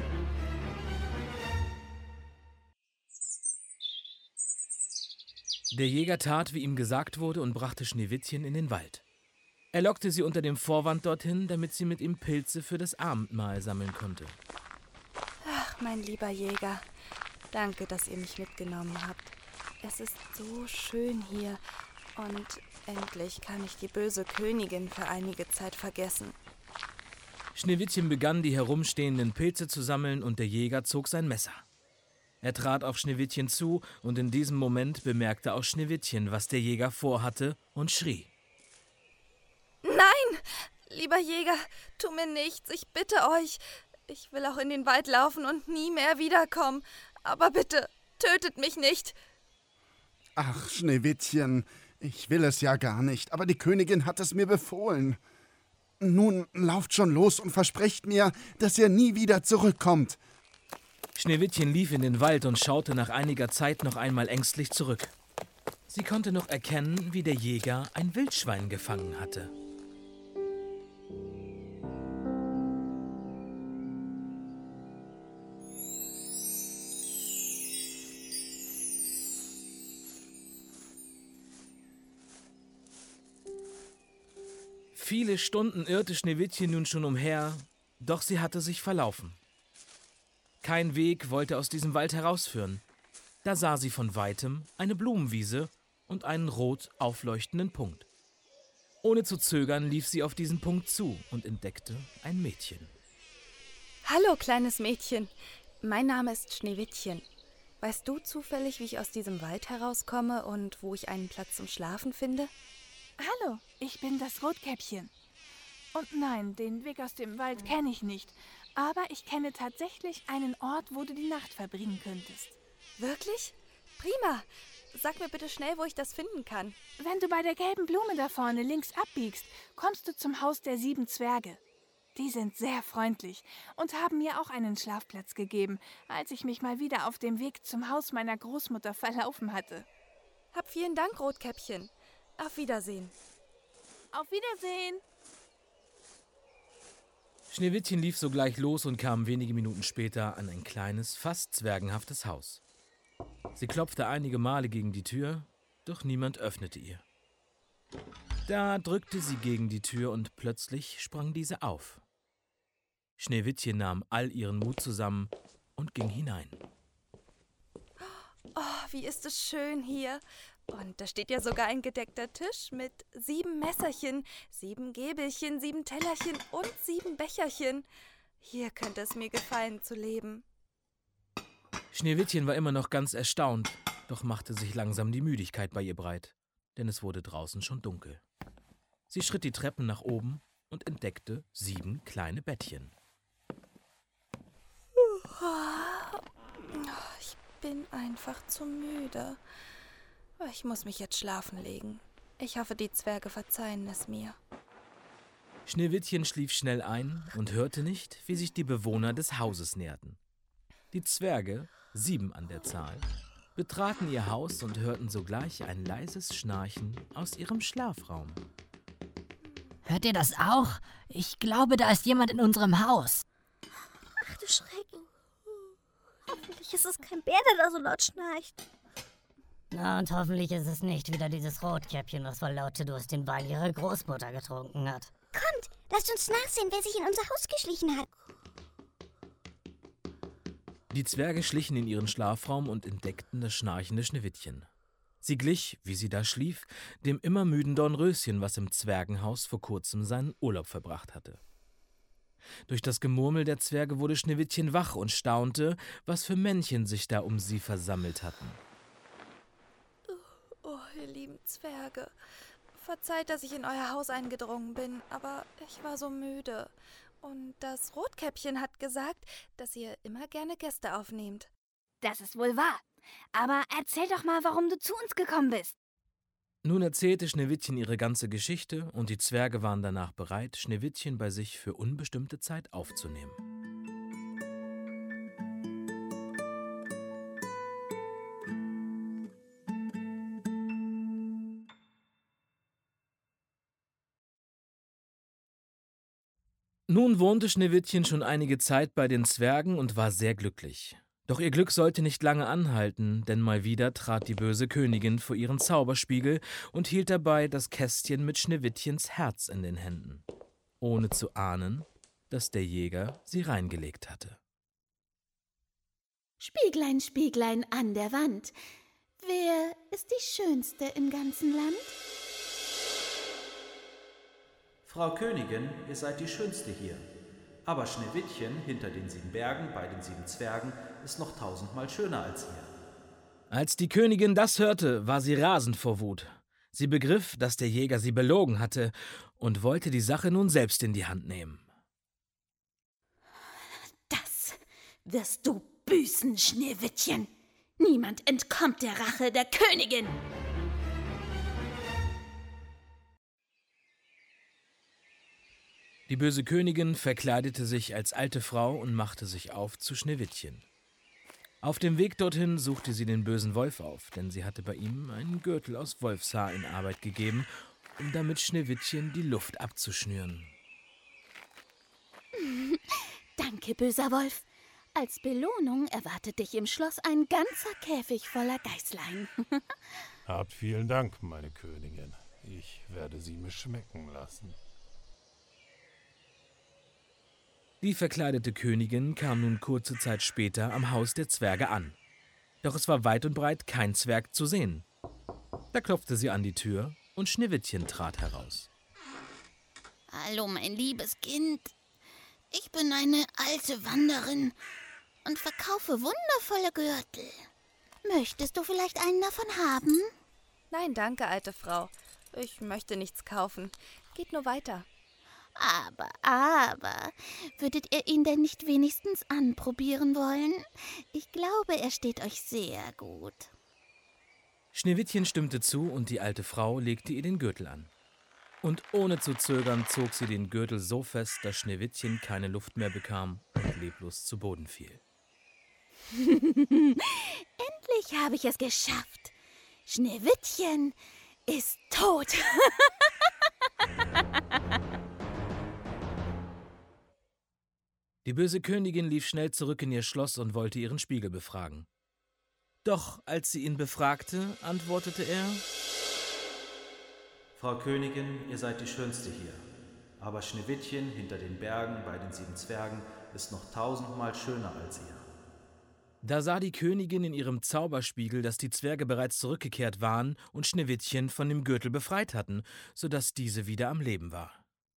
Der Jäger tat, wie ihm gesagt wurde, und brachte Schneewittchen in den Wald. Er lockte sie unter dem Vorwand dorthin, damit sie mit ihm Pilze für das Abendmahl sammeln konnte. Ach, mein lieber Jäger, danke, dass ihr mich mitgenommen habt. Es ist so schön hier und endlich kann ich die böse Königin für einige Zeit vergessen. Schneewittchen begann, die herumstehenden Pilze zu sammeln, und der Jäger zog sein Messer. Er trat auf Schneewittchen zu, und in diesem Moment bemerkte auch Schneewittchen, was der Jäger vorhatte, und schrie: Nein, lieber Jäger, tu mir nichts, ich bitte euch. Ich will auch in den Wald laufen und nie mehr wiederkommen. Aber bitte, tötet mich nicht. Ach, Schneewittchen, ich will es ja gar nicht, aber die Königin hat es mir befohlen. Nun lauft schon los und versprecht mir, dass ihr nie wieder zurückkommt. Schneewittchen lief in den Wald und schaute nach einiger Zeit noch einmal ängstlich zurück. Sie konnte noch erkennen, wie der Jäger ein Wildschwein gefangen hatte. Viele Stunden irrte Schneewittchen nun schon umher, doch sie hatte sich verlaufen. Kein Weg wollte aus diesem Wald herausführen. Da sah sie von Weitem eine Blumenwiese und einen rot aufleuchtenden Punkt. Ohne zu zögern lief sie auf diesen Punkt zu und entdeckte ein Mädchen. Hallo, kleines Mädchen. Mein Name ist Schneewittchen. Weißt du zufällig, wie ich aus diesem Wald herauskomme und wo ich einen Platz zum Schlafen finde? Hallo, ich bin das Rotkäppchen. Und nein, den Weg aus dem Wald kenne ich nicht. Aber ich kenne tatsächlich einen Ort, wo du die Nacht verbringen könntest. Wirklich? Prima. Sag mir bitte schnell, wo ich das finden kann. Wenn du bei der gelben Blume da vorne links abbiegst, kommst du zum Haus der sieben Zwerge. Die sind sehr freundlich und haben mir auch einen Schlafplatz gegeben, als ich mich mal wieder auf dem Weg zum Haus meiner Großmutter verlaufen hatte. Hab vielen Dank, Rotkäppchen. Auf Wiedersehen. Auf Wiedersehen. Schneewittchen lief sogleich los und kam wenige Minuten später an ein kleines, fast zwergenhaftes Haus. Sie klopfte einige Male gegen die Tür, doch niemand öffnete ihr. Da drückte sie gegen die Tür und plötzlich sprang diese auf. Schneewittchen nahm all ihren Mut zusammen und ging hinein. Oh, wie ist es schön hier. Und da steht ja sogar ein gedeckter Tisch mit sieben Messerchen, sieben Gäbelchen, sieben Tellerchen und sieben Becherchen. Hier könnte es mir gefallen zu leben. Schneewittchen war immer noch ganz erstaunt, doch machte sich langsam die Müdigkeit bei ihr breit, denn es wurde draußen schon dunkel. Sie schritt die Treppen nach oben und entdeckte sieben kleine Bettchen. Ich bin einfach zu müde. Ich muss mich jetzt schlafen legen. Ich hoffe, die Zwerge verzeihen es mir. Schneewittchen schlief schnell ein und hörte nicht, wie sich die Bewohner des Hauses näherten. Die Zwerge, sieben an der Zahl, betraten ihr Haus und hörten sogleich ein leises Schnarchen aus ihrem Schlafraum. Hört ihr das auch? Ich glaube, da ist jemand in unserem Haus. Ach du Schrecken. Hoffentlich ist es kein Bär, der da so laut schnarcht. Na, und hoffentlich ist es nicht wieder dieses Rotkäppchen, was vor lauter Durst den Wein ihrer Großmutter getrunken hat. Kommt, lasst uns nachsehen, wer sich in unser Haus geschlichen hat. Die Zwerge schlichen in ihren Schlafraum und entdeckten das schnarchende Schneewittchen. Sie glich, wie sie da schlief, dem immer müden Dornröschen, was im Zwergenhaus vor kurzem seinen Urlaub verbracht hatte. Durch das Gemurmel der Zwerge wurde Schneewittchen wach und staunte, was für Männchen sich da um sie versammelt hatten. Oh, ihr lieben Zwerge, verzeiht, dass ich in euer Haus eingedrungen bin, aber ich war so müde. Und das Rotkäppchen hat gesagt, dass ihr immer gerne Gäste aufnehmt. Das ist wohl wahr. Aber erzähl doch mal, warum du zu uns gekommen bist. Nun erzählte Schneewittchen ihre ganze Geschichte und die Zwerge waren danach bereit, Schneewittchen bei sich für unbestimmte Zeit aufzunehmen. Nun wohnte Schneewittchen schon einige Zeit bei den Zwergen und war sehr glücklich. Doch ihr Glück sollte nicht lange anhalten, denn mal wieder trat die böse Königin vor ihren Zauberspiegel und hielt dabei das Kästchen mit Schneewittchens Herz in den Händen, ohne zu ahnen, dass der Jäger sie reingelegt hatte. Spieglein, Spieglein an der Wand, wer ist die Schönste im ganzen Land? Frau Königin, ihr seid die Schönste hier. Aber Schneewittchen hinter den sieben Bergen bei den sieben Zwergen ist noch tausendmal schöner als ihr. Als die Königin das hörte, war sie rasend vor Wut. Sie begriff, dass der Jäger sie belogen hatte und wollte die Sache nun selbst in die Hand nehmen. Das wirst du büßen, Schneewittchen. Niemand entkommt der Rache der Königin. Die böse Königin verkleidete sich als alte Frau und machte sich auf zu Schneewittchen. Auf dem Weg dorthin suchte sie den bösen Wolf auf, denn sie hatte bei ihm einen Gürtel aus Wolfshaar in Arbeit gegeben, um damit Schneewittchen die Luft abzuschnüren. Danke, böser Wolf. Als Belohnung erwartet dich im Schloss ein ganzer Käfig voller Geißlein. Habt vielen Dank, meine Königin. Ich werde sie mir schmecken lassen. Die verkleidete Königin kam nun kurze Zeit später am Haus der Zwerge an. Doch es war weit und breit kein Zwerg zu sehen. Da klopfte sie an die Tür und Schneewittchen trat heraus. Hallo, mein liebes Kind. Ich bin eine alte Wanderin und verkaufe wundervolle Gürtel. Möchtest du vielleicht einen davon haben? Nein, danke, alte Frau. Ich möchte nichts kaufen. Geht nur weiter. Aber, aber, würdet ihr ihn denn nicht wenigstens anprobieren wollen? Ich glaube, er steht euch sehr gut. Schneewittchen stimmte zu und die alte Frau legte ihr den Gürtel an. Und ohne zu zögern zog sie den Gürtel so fest, dass Schneewittchen keine Luft mehr bekam und leblos zu Boden fiel. Endlich habe ich es geschafft. Schneewittchen ist tot. Die böse Königin lief schnell zurück in ihr Schloss und wollte ihren Spiegel befragen. Doch als sie ihn befragte, antwortete er: Frau Königin, ihr seid die Schönste hier. Aber Schneewittchen hinter den Bergen bei den sieben Zwergen ist noch tausendmal schöner als ihr. Da sah die Königin in ihrem Zauberspiegel, dass die Zwerge bereits zurückgekehrt waren und Schneewittchen von dem Gürtel befreit hatten, sodass diese wieder am Leben war.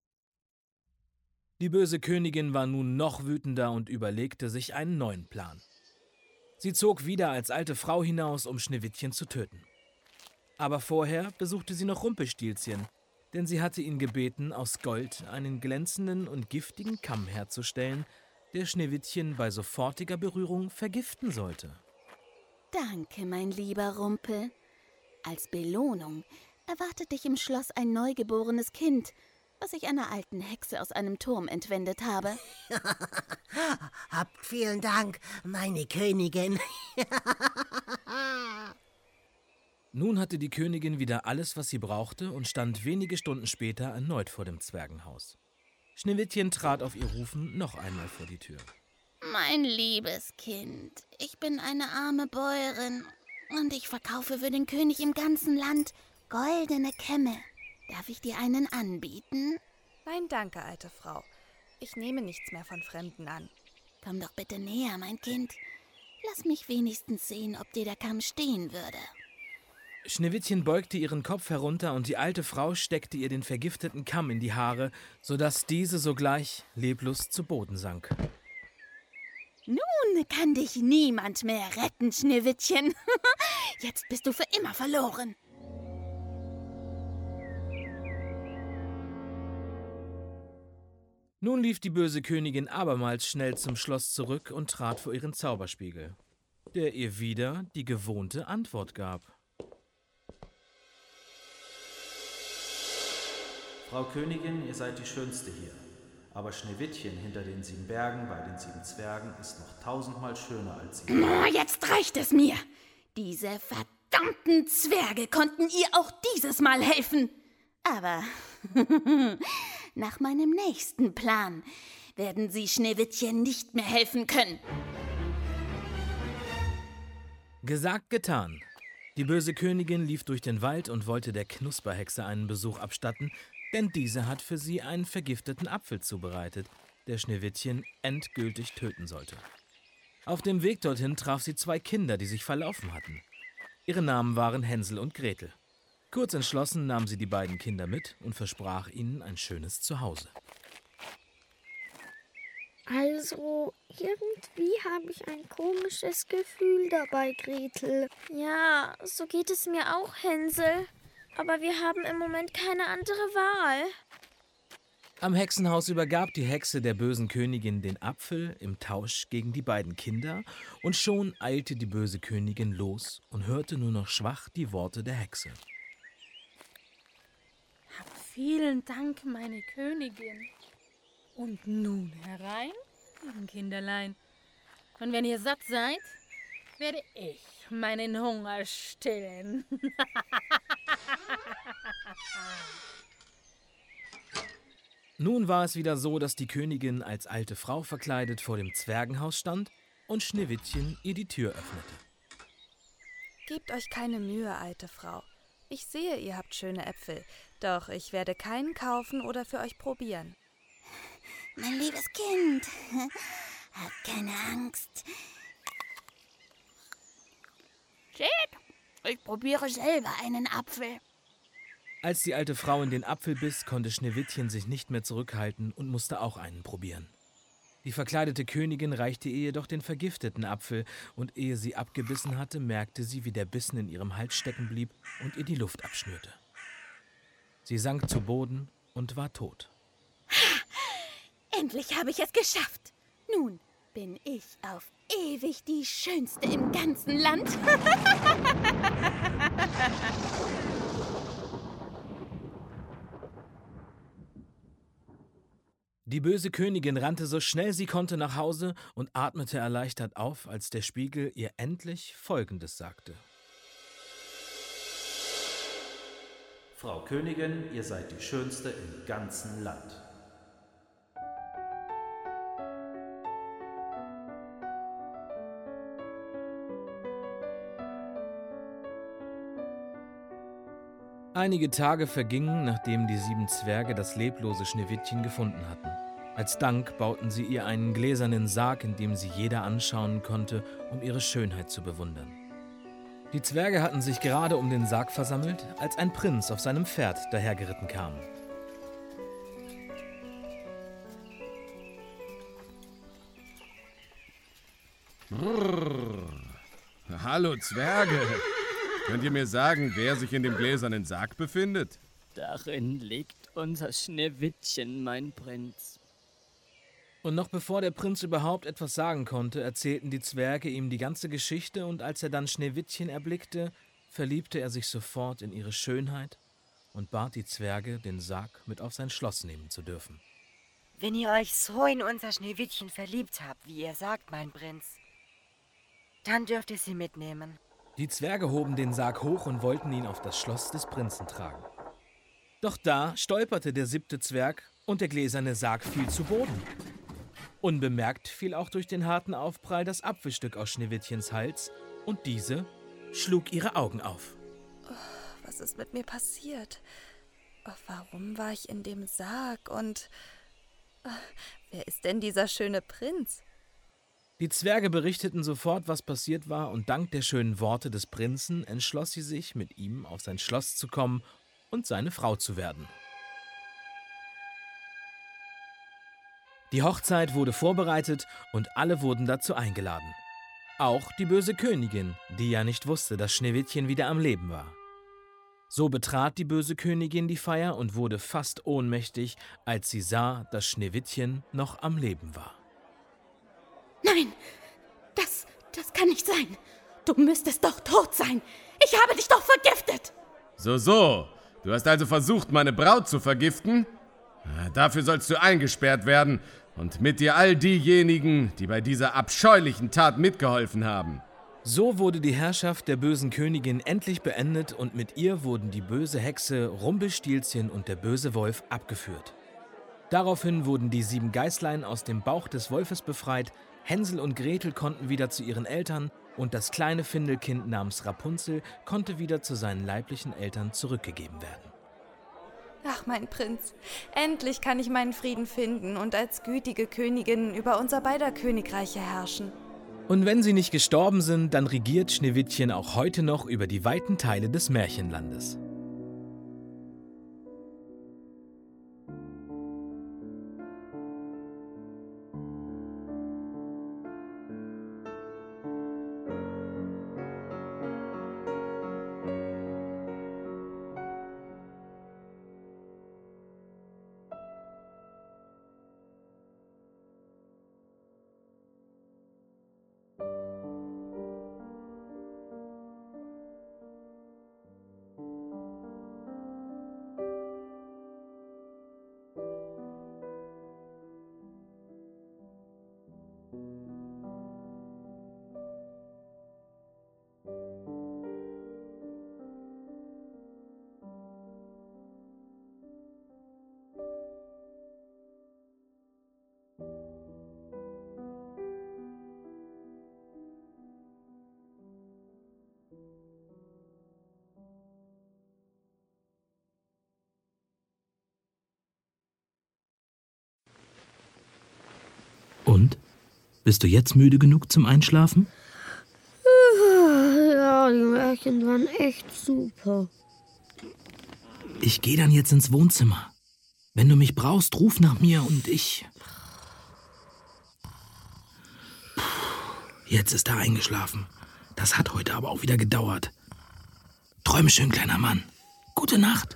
Die böse Königin war nun noch wütender und überlegte sich einen neuen Plan. Sie zog wieder als alte Frau hinaus, um Schneewittchen zu töten. Aber vorher besuchte sie noch Rumpelstilzchen, denn sie hatte ihn gebeten, aus Gold einen glänzenden und giftigen Kamm herzustellen, der Schneewittchen bei sofortiger Berührung vergiften sollte. Danke, mein lieber Rumpel. Als Belohnung erwartet dich im Schloss ein neugeborenes Kind, was ich einer alten Hexe aus einem Turm entwendet habe. Habt vielen Dank, meine Königin. Nun hatte die Königin wieder alles, was sie brauchte, und stand wenige Stunden später erneut vor dem Zwergenhaus. Schneewittchen trat auf ihr Rufen noch einmal vor die Tür. Mein liebes Kind, ich bin eine arme Bäuerin und ich verkaufe für den König im ganzen Land goldene Kämme. Darf ich dir einen anbieten? Nein, danke, alte Frau. Ich nehme nichts mehr von Fremden an. Komm doch bitte näher, mein Kind. Lass mich wenigstens sehen, ob dir der Kamm stehen würde. Schneewittchen beugte ihren Kopf herunter und die alte Frau steckte ihr den vergifteten Kamm in die Haare, sodass diese sogleich leblos zu Boden sank. Nun kann dich niemand mehr retten, Schneewittchen. Jetzt bist du für immer verloren. Nun lief die böse Königin abermals schnell zum Schloss zurück und trat vor ihren Zauberspiegel, der ihr wieder die gewohnte Antwort gab. Frau Königin, ihr seid die Schönste hier. Aber Schneewittchen hinter den sieben Bergen bei den sieben Zwergen ist noch tausendmal schöner als ihr. Oh, jetzt reicht es mir. Diese verdammten Zwerge konnten ihr auch dieses Mal helfen. Aber nach meinem nächsten Plan werden sie Schneewittchen nicht mehr helfen können. Gesagt, getan. Die böse Königin lief durch den Wald und wollte der Knusperhexe einen Besuch abstatten, denn diese hat für sie einen vergifteten Apfel zubereitet, der Schneewittchen endgültig töten sollte. Auf dem Weg dorthin traf sie zwei Kinder, die sich verlaufen hatten. Ihre Namen waren Hänsel und Gretel. Kurz entschlossen nahm sie die beiden Kinder mit und versprach ihnen ein schönes Zuhause. Also, irgendwie habe ich ein komisches Gefühl dabei, Gretel. Ja, so geht es mir auch, Hänsel. Aber wir haben im Moment keine andere Wahl. Am Hexenhaus übergab die Hexe der bösen Königin den Apfel im Tausch gegen die beiden Kinder, und schon eilte die böse Königin los und hörte nur noch schwach die Worte der Hexe. Hab vielen Dank, meine Königin. Und nun herein, lieben Kinderlein. Und wenn ihr satt seid, werde ich meinen Hunger stillen. Nun war es wieder so, dass die Königin als alte Frau verkleidet vor dem Zwergenhaus stand und Schneewittchen ihr die Tür öffnete. Gebt euch keine Mühe, alte Frau. Ich sehe, ihr habt schöne Äpfel, doch ich werde keinen kaufen oder für euch probieren. Mein liebes Kind, habt keine Angst. Seht, ich probiere selber einen Apfel. Als die alte Frau in den Apfel biss, konnte Schneewittchen sich nicht mehr zurückhalten und musste auch einen probieren. Die verkleidete Königin reichte ihr jedoch den vergifteten Apfel, und ehe sie abgebissen hatte, merkte sie, wie der Bissen in ihrem Hals stecken blieb und ihr die Luft abschnürte. Sie sank zu Boden und war tot. Endlich habe ich es geschafft. Nun bin ich auf ewig die Schönste im ganzen Land. Die böse Königin rannte so schnell sie konnte nach Hause und atmete erleichtert auf, als der Spiegel ihr endlich Folgendes sagte. Frau Königin, ihr seid die Schönste im ganzen Land. Einige Tage vergingen, nachdem die sieben Zwerge das leblose Schneewittchen gefunden hatten. Als Dank bauten sie ihr einen gläsernen Sarg, in dem sie jeder anschauen konnte, um ihre Schönheit zu bewundern. Die Zwerge hatten sich gerade um den Sarg versammelt, als ein Prinz auf seinem Pferd dahergeritten kam. Brrr. Hallo Zwerge! Könnt ihr mir sagen, wer sich in dem gläsernen Sarg befindet? Darin liegt unser Schneewittchen, mein Prinz. Und noch bevor der Prinz überhaupt etwas sagen konnte, erzählten die Zwerge ihm die ganze Geschichte, und als er dann Schneewittchen erblickte, verliebte er sich sofort in ihre Schönheit und bat die Zwerge, den Sarg mit auf sein Schloss nehmen zu dürfen. Wenn ihr euch so in unser Schneewittchen verliebt habt, wie ihr sagt, mein Prinz, dann dürft ihr sie mitnehmen. Die Zwerge hoben den Sarg hoch und wollten ihn auf das Schloss des Prinzen tragen. Doch da stolperte der siebte Zwerg und der gläserne Sarg fiel zu Boden. Unbemerkt fiel auch durch den harten Aufprall das Apfelstück aus Schneewittchens Hals und diese schlug ihre Augen auf. Oh, was ist mit mir passiert? Oh, warum war ich in dem Sarg und oh, wer ist denn dieser schöne Prinz? Die Zwerge berichteten sofort, was passiert war, und dank der schönen Worte des Prinzen entschloss sie sich, mit ihm auf sein Schloss zu kommen und seine Frau zu werden. Die Hochzeit wurde vorbereitet und alle wurden dazu eingeladen. Auch die böse Königin, die ja nicht wusste, dass Schneewittchen wieder am Leben war. So betrat die böse Königin die Feier und wurde fast ohnmächtig, als sie sah, dass Schneewittchen noch am Leben war. Nein, das, das kann nicht sein. Du müsstest doch tot sein. Ich habe dich doch vergiftet. So, so. Du hast also versucht, meine Braut zu vergiften? Dafür sollst du eingesperrt werden und mit dir all diejenigen, die bei dieser abscheulichen Tat mitgeholfen haben. So wurde die Herrschaft der bösen Königin endlich beendet und mit ihr wurden die böse Hexe Rumpelstilzchen und der böse Wolf abgeführt. Daraufhin wurden die sieben Geißlein aus dem Bauch des Wolfes befreit, Hänsel und Gretel konnten wieder zu ihren Eltern und das kleine Findelkind namens Rapunzel konnte wieder zu seinen leiblichen Eltern zurückgegeben werden. Ach, mein Prinz, endlich kann ich meinen Frieden finden und als gütige Königin über unser beider Königreiche herrschen. Und wenn sie nicht gestorben sind, dann regiert Schneewittchen auch heute noch über die weiten Teile des Märchenlandes. Und? Bist du jetzt müde genug zum Einschlafen? Ja, die Märchen waren echt super. Ich gehe dann jetzt ins Wohnzimmer. Wenn du mich brauchst, ruf nach mir und ich... Jetzt ist er eingeschlafen. Das hat heute aber auch wieder gedauert. Träume schön, kleiner Mann. Gute Nacht.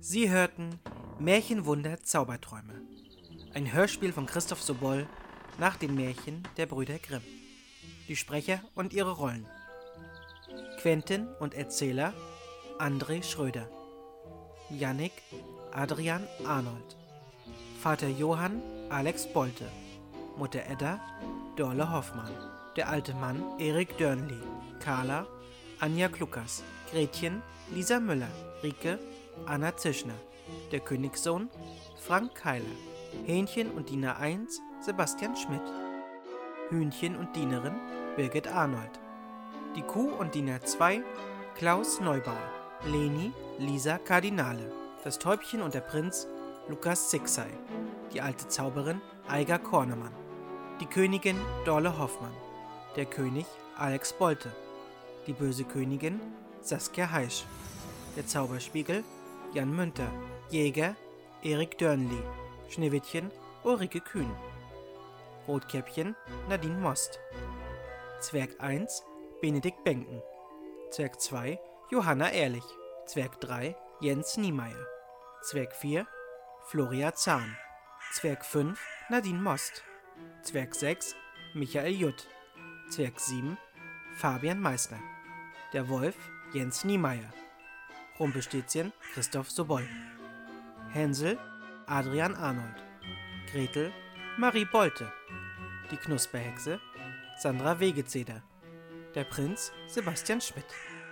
Sie hörten Märchenwunder Zauberträume. Ein Hörspiel von Christoph Sobol nach den Märchen der Brüder Grimm. Die Sprecher und ihre Rollen: Quentin und Erzähler André Schröder, Jannik Adrian Arnold, Vater Johann Alex Bolte, Mutter Edda Dorle Hoffmann, der alte Mann Erik Dörnli, Carla Anja Klukas, Gretchen Lisa Müller, Rike Anna Zischner, der Königssohn Frank Keiler, Hähnchen und Diener eins Sebastian Schmidt, Hühnchen und Dienerin Birgit Arnold, die Kuh und Diener zwei Klaus Neubauer, Leni Lisa Kardinale, das Täubchen und der Prinz Lukas Zixay, die alte Zauberin Eiger Kornemann, die Königin Dorle Hoffmann, der König Alex Bolte, die böse Königin Saskia Heisch, der Zauberspiegel Jan Münter, Jäger Erik Dörnli, Schneewittchen Ulrike Kühn, Rotkäppchen Nadine Most, Zwerg eins Benedikt Benken, Zwerg zwei Johanna Ehrlich, Zwerg drei Jens Niemeyer, Zwerg vier Floria Zahn, Zwerg fünf Nadine Most, Zwerg sechs Michael Jutt, Zwerg sieben Fabian Meissner, der Wolf Jens Niemeyer, Rumpelstilzchen Christoph Sobol, Hänsel Adrian Arnold, Gretel Marie Bolte, die Knusperhexe Sandra Wegezeder, der Prinz Sebastian Schmidt.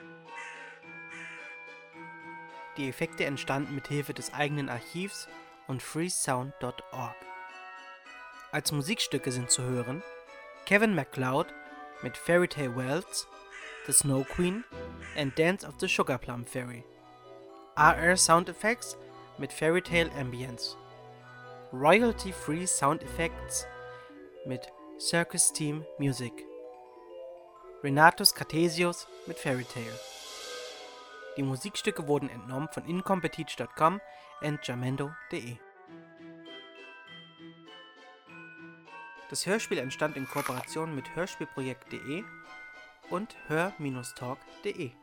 Die Effekte entstanden mit Hilfe des eigenen Archivs und freesound punkt org. Als Musikstücke sind zu hören Kevin MacLeod mit Fairy Tale Wells, The Snow Queen and Dance of the Sugar Plum Fairy, R R Sound Effects mit Fairy Tale Ambience, Royalty-Free Sound Effects mit Circus Team Music, Renatus Cartesius mit Fairy Tale. Die Musikstücke wurden entnommen von incompetech punkt com und jamendo punkt de. Das Hörspiel entstand in Kooperation mit hörspielprojekt punkt de und hör Bindestrich talk punkt de.